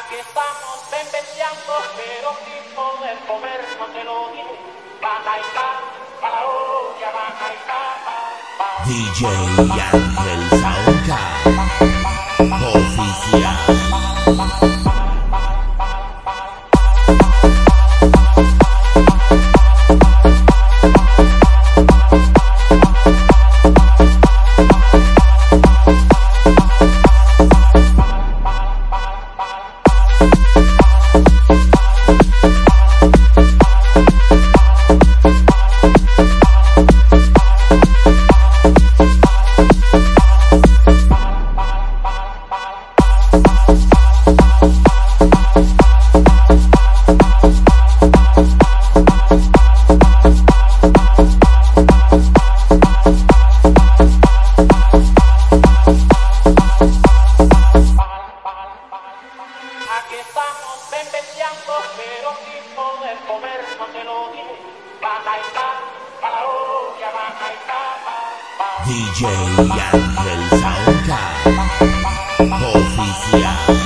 Aquí estamos vendenciando, pero sin poder comer, no te lo diré. Bajaita, para la olla, bajaita, DJ Ángel Soundcard Oficial. Aquí estamos vendenciando, pero sin poder comer, no te lo diré. Bajaita, para la olla, bajaita, DJ Ángel Soundcard Oficial.